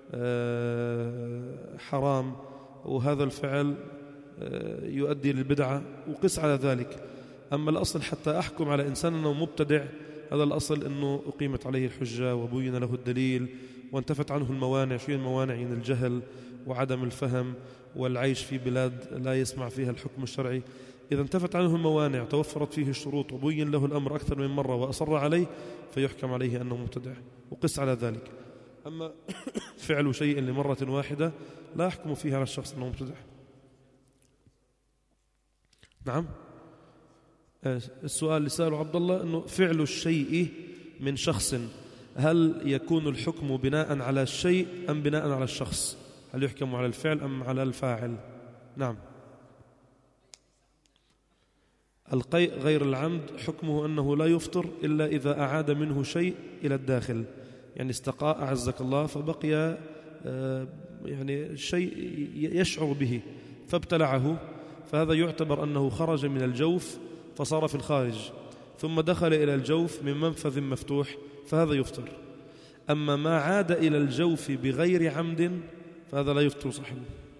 [SPEAKER 1] حرام، وهذا الفعل يؤدي للبدعة، وقس على ذلك. أما الأصل حتى أحكم على إنسان أنه مبتدع، هذا الأصل أنه أقيمت عليه الحجة وبين له الدليل وانتفت عنه الموانع. شو الموانع؟ من الجهل وعدم الفهم والعيش في بلاد لا يسمع فيها الحكم الشرعي. إذا انتفت عنه الموانع توفرت فيه الشروط وبين له الأمر أكثر من مرة وأصر عليه فيحكم عليه أنه مبتدع، وقس على ذلك. أما فعل شيء لمرة واحدة لا أحكم فيه على الشخص أنه مبتدع. نعم. السؤال اللي سأله عبد الله أنه فعل الشيء من شخص، هل يكون الحكم بناء على الشيء أم بناء على الشخص؟ هل يحكم على الفعل أم على الفاعل؟ نعم. القيء غير العمد حكمه أنه لا يفطر إلا إذا أعاد منه شيء إلى الداخل، يعني استقاء أعزك الله فبقي يعني شيء يشعر به فابتلعه، فهذا يعتبر أنه خرج من الجوف فصار في الخارج، ثم دخل إلى الجوف من منفذ مفتوح، فهذا يفطر. أما ما عاد إلى الجوف بغير عمد فهذا لا يفطر صاحبه.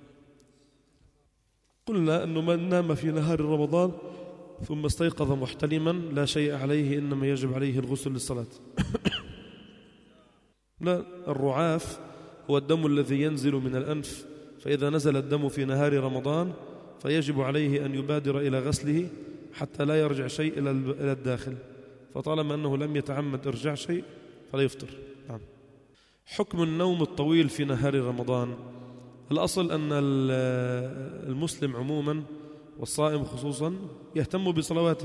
[SPEAKER 1] قلنا أنه من نام في نهار رمضان ثم استيقظ محتلما لا شيء عليه، إنما يجب عليه الغسل للصلاة. لا، الرعاف هو الدم الذي ينزل من الأنف، فإذا نزل الدم في نهار رمضان فيجب عليه أن يبادر إلى غسله حتى لا يرجع شيء إلى الداخل، فطالما أنه لم يتعمد إرجاع شيء فلا يفطر. نعم. حكم النوم الطويل في نهار رمضان. الأصل أن المسلم عموما والصائم خصوصا يهتم بصلواته،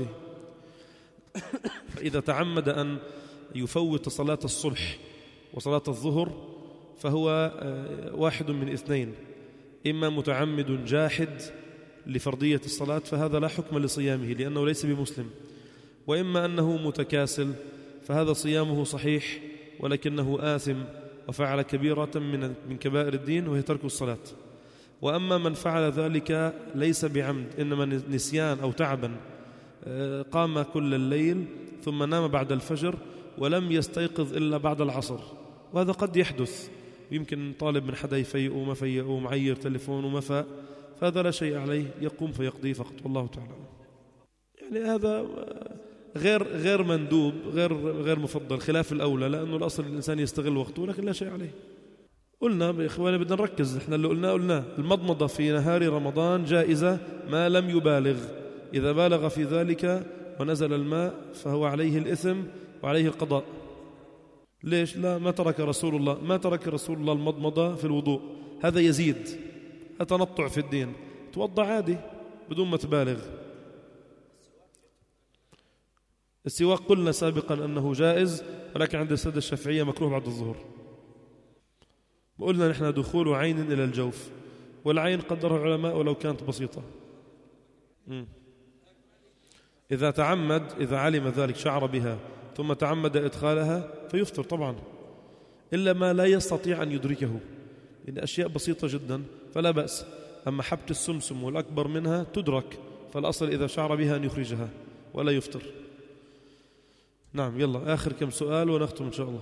[SPEAKER 1] فإذا تعمد أن يفوت صلاة الصبح وصلاة الظهر فهو واحد من اثنين: إما متعمد جاحد لفرضية الصلاة فهذا لا حكم لصيامه لأنه ليس بمسلم، وإما أنه متكاسل فهذا صيامه صحيح ولكنه آثم وفعل كبيرة من من كبائر الدين وهي ترك الصلاة. وأما من فعل ذلك ليس بعمد إنما نسيان أو تعبا، قام كل الليل ثم نام بعد الفجر ولم يستيقظ إلا بعد العصر، وهذا قد يحدث، يمكن طالب من حدا يفيق وما فيق ومعير تليفون وما فاق، فهذا لا شيء عليه، يقوم فيقضي فقط، والله تعالى. يعني هذا غير غير مندوب، غير غير مفضل، خلاف الأولى، لأنه الأصل الإنسان يستغل وقته، لكن لا شيء عليه. قلنا بإخواني بدنا نركز، إحنا اللي قلنا قلنا المضمضة في نهار رمضان جائزة ما لم يبالغ، إذا بالغ في ذلك ونزل الماء فهو عليه الإثم وعليه القضاء. ليش؟ لا، ما ترك رسول الله ما ترك رسول الله المضمضة في الوضوء، هذا يزيد، تنطع في الدين، توضع عادي بدون ما تبالغ. السواك قلنا سابقا أنه جائز، ولكن عند السادة الشافعية مكروه بعد الظهر. وقلنا نحن دخول عين إلى الجوف، والعين قدرها العلماء ولو كانت بسيطة. م. إذا تعمد، إذا علم ذلك شعر بها ثم تعمد إدخالها فيفطر طبعا، إلا ما لا يستطيع أن يدركه، إن أشياء بسيطة جدا فلا بأس. أما حبة السمسم والأكبر منها تدرك، فالأصل إذا شعر بها أن يخرجها ولا يفطر. نعم. يلا آخر كم سؤال ونختم إن شاء الله.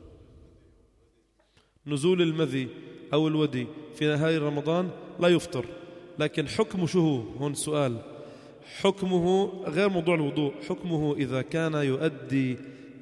[SPEAKER 1] نزول المذي أو الودي في نهار رمضان لا يفطر، لكن حكمه شو هو؟ هون السؤال، حكمه غير موضوع الوضوء، حكمه إذا كان يؤدي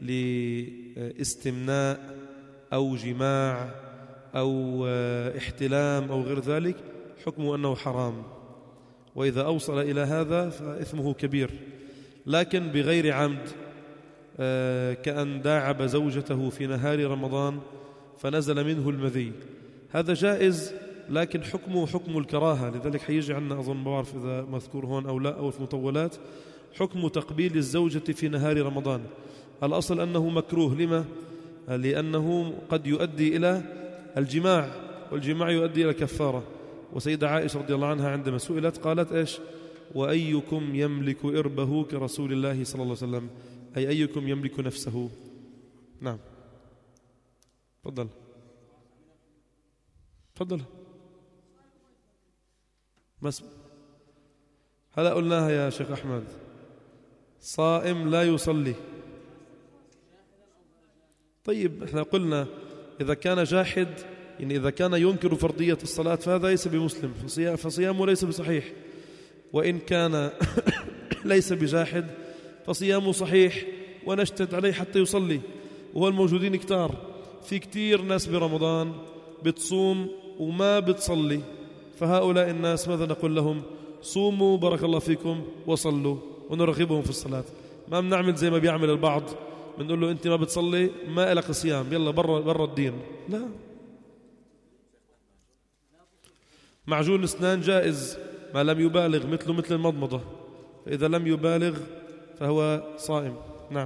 [SPEAKER 1] لاستمناء أو جماع أو احتلام أو غير ذلك، حكمه أنه حرام، وإذا أوصل إلى هذا فإثمه كبير. لكن بغير عمد، كأن داعب زوجته في نهار رمضان فنزل منه المذي، هذا جائز، لكن حكمه حكم الكراهة. لذلك حيجي عنا أظن، ما بعرف إذا مذكور هون أو لا أو في مطولات، حكم تقبيل الزوجة في نهار رمضان. الأصل أنه مكروه. لما؟ لأنه قد يؤدي إلى الجماع، والجماع يؤدي إلى كفارة. وسيدة عائشة رضي الله عنها عندما سئلت قالت إيش؟ وأيكم يملك إربه كرسول الله صلى الله عليه وسلم، أي أيكم يملك نفسه. نعم. تفضل تفضل. بس هلا قلناها يا شيخ أحمد، صائم لا يصلي. طيب احنا قلنا إذا كان جاحد، يعني إذا كان ينكر فرضية الصلاة فهذا ليس بمسلم، فصيامه ليس بصحيح. وإن كان ليس بجاحد فصيامه صحيح، ونشتد عليه حتى يصلي. وهو الموجودين كتار، في كتير ناس برمضان بتصوم وما بتصلي، فهؤلاء الناس ماذا نقول لهم؟ صوموا بارك الله فيكم وصلوا، ونرغبهم في الصلاة. ما بنعمل زي ما بيعمل البعض، بنقول له أنت ما بتصلي ما إلك صيام، يلا برا برا الدين. لا، معجون اسنان جائز ما لم يبالغ، مثله مثل المضمضة، فإذا لم يبالغ فهو صائم. نعم.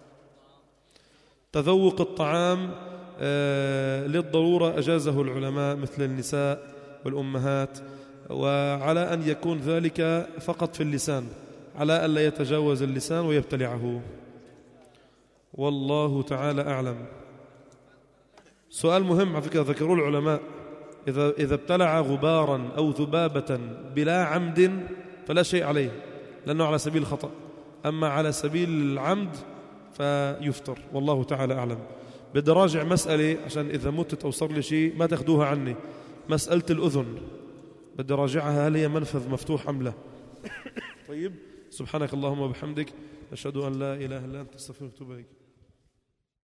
[SPEAKER 1] تذوق الطعام آه للضرورة أجازه العلماء مثل النساء والأمهات، وعلى أن يكون ذلك فقط في اللسان، على أن لا يتجاوز اللسان ويبتلعه. والله تعالى أعلم. سؤال مهم على فكرة ذكروه العلماء، إذا إذا ابتلع غبارا أو ذبابة بلا عمد فلا شيء عليه لأنه على سبيل الخطأ، أما على سبيل العمد فيفطر، والله تعالى أعلم. بدي راجع مسألة عشان إذا متت أو صار لي شيء ما تاخدوها عني، مسألة الأذن بدي راجعها، هل هي منفذ مفتوح أم لا؟ طيب، سبحانك اللهم وبحمدك، أشهد أن لا إله إلا أنت، أستغفرك وأتوب إليك.